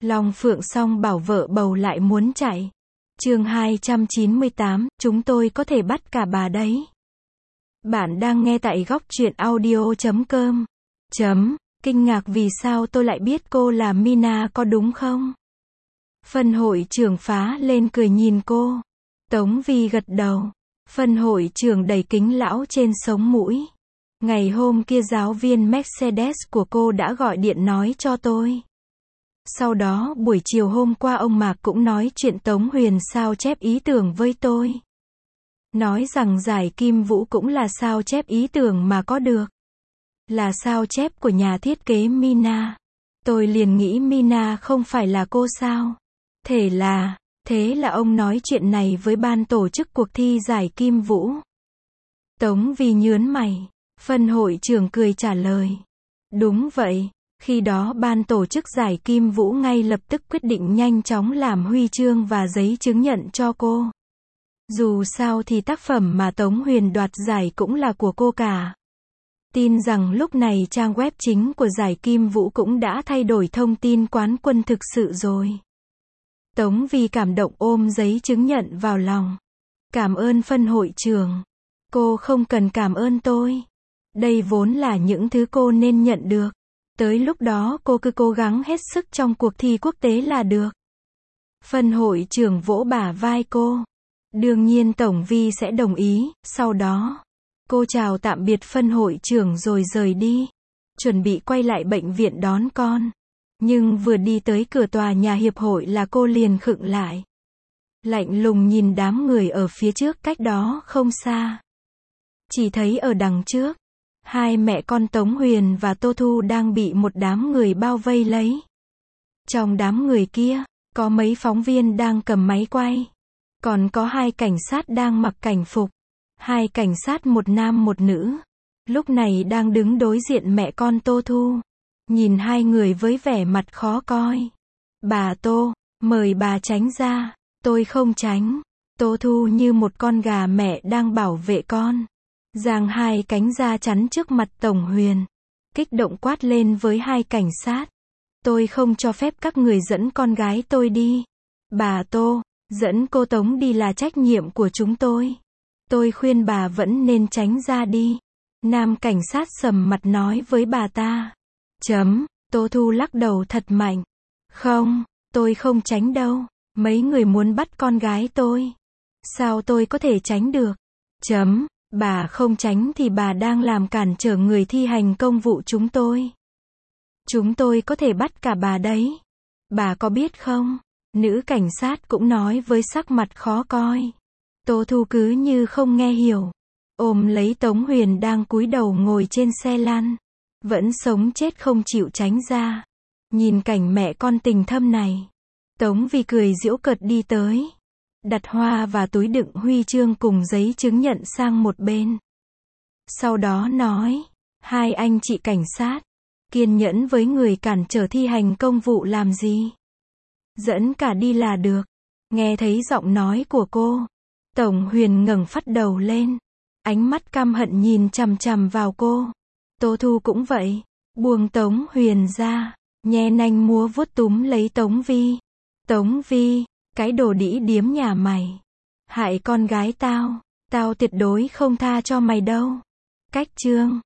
Long Phượng song bảo vợ bầu lại muốn chạy. Chương 298, chúng tôi có thể bắt cả bà đấy. Bạn đang nghe tại góc truyện audio.com. Kinh ngạc vì sao tôi lại biết cô là Mina có đúng không? Phân hội trưởng phá lên cười nhìn cô. Tống Vi gật đầu. Phân hội trưởng đẩy kính lão trên sống mũi. Ngày hôm kia giáo viên Mercedes của cô đã gọi điện nói cho tôi. Sau đó buổi chiều hôm qua ông Mạc cũng nói chuyện Tống Huyền sao chép ý tưởng với tôi. Nói rằng giải Kim Vũ cũng là sao chép ý tưởng mà có được. Là sao chép của nhà thiết kế Mina. Tôi liền nghĩ Mina không phải là cô sao. Thế là ông nói chuyện này với ban tổ chức cuộc thi giải Kim Vũ. Tống Vi nhớn mày. Phân hội trưởng cười trả lời. Đúng vậy. Khi đó ban tổ chức giải Kim Vũ ngay lập tức quyết định nhanh chóng làm huy chương và giấy chứng nhận cho cô. Dù sao thì tác phẩm mà Tống Huyền đoạt giải cũng là của cô cả. Tin rằng lúc này trang web chính của giải Kim Vũ cũng đã thay đổi thông tin quán quân thực sự rồi. Tống Vi cảm động ôm giấy chứng nhận vào lòng. Cảm ơn phân hội trưởng. Cô không cần cảm ơn tôi. Đây vốn là những thứ cô nên nhận được. Tới lúc đó cô cứ cố gắng hết sức trong cuộc thi quốc tế là được. Phân hội trưởng vỗ bả vai cô. Đương nhiên Tổng Vi sẽ đồng ý. Sau đó, cô chào tạm biệt phân hội trưởng rồi rời đi. Chuẩn bị quay lại bệnh viện đón con. Nhưng vừa đi tới cửa tòa nhà hiệp hội là cô liền khựng lại. Lạnh lùng nhìn đám người ở phía trước cách đó không xa. Chỉ thấy ở đằng trước, hai mẹ con Tống Huyền và Tô Thu đang bị một đám người bao vây lấy. Trong đám người kia, có mấy phóng viên đang cầm máy quay. Còn có hai cảnh sát đang mặc cảnh phục. Hai cảnh sát một nam một nữ. Lúc này đang đứng đối diện mẹ con Tô Thu. Nhìn hai người với vẻ mặt khó coi. Bà Tô, mời bà tránh ra. Tôi không tránh. Tô Thu như một con gà mẹ đang bảo vệ con. Giang hai cánh ra chắn trước mặt Tổng Huyền. Kích động quát lên với hai cảnh sát. Tôi không cho phép các người dẫn con gái tôi đi. Bà Tô, dẫn cô Tống đi là trách nhiệm của chúng tôi. Tôi khuyên bà vẫn nên tránh ra đi. Nam cảnh sát sầm mặt nói với bà ta. Tô Thu lắc đầu thật mạnh. Không, tôi không tránh đâu. Mấy người muốn bắt con gái tôi. Sao tôi có thể tránh được? Bà không tránh thì bà đang làm cản trở người thi hành công vụ chúng tôi. Chúng tôi có thể bắt cả bà đấy. Bà có biết không? Nữ cảnh sát cũng nói với sắc mặt khó coi. Tô Thu cứ như không nghe hiểu. Ôm lấy Tống Huyền đang cúi đầu ngồi trên xe lăn. Vẫn sống chết không chịu tránh ra. Nhìn cảnh mẹ con tình thâm này. Tống Vi cười giễu cợt đi tới. Đặt hoa và túi đựng huy chương cùng giấy chứng nhận sang một bên. Sau đó nói. Hai anh chị cảnh sát. Kiên nhẫn với người cản trở thi hành công vụ làm gì? Dẫn cả đi là được. Nghe thấy giọng nói của cô. Tổng Huyền ngẩng phát đầu lên. Ánh mắt căm hận nhìn chằm chằm vào cô. Tô Thu cũng vậy. Buông Tống Huyền ra. Nhe nanh múa vuốt túm lấy Tống Vi. Tống Vi, cái đồ đĩ điếm nhà mày. Hại con gái tao. Tao tuyệt đối không tha cho mày đâu. Cách chương.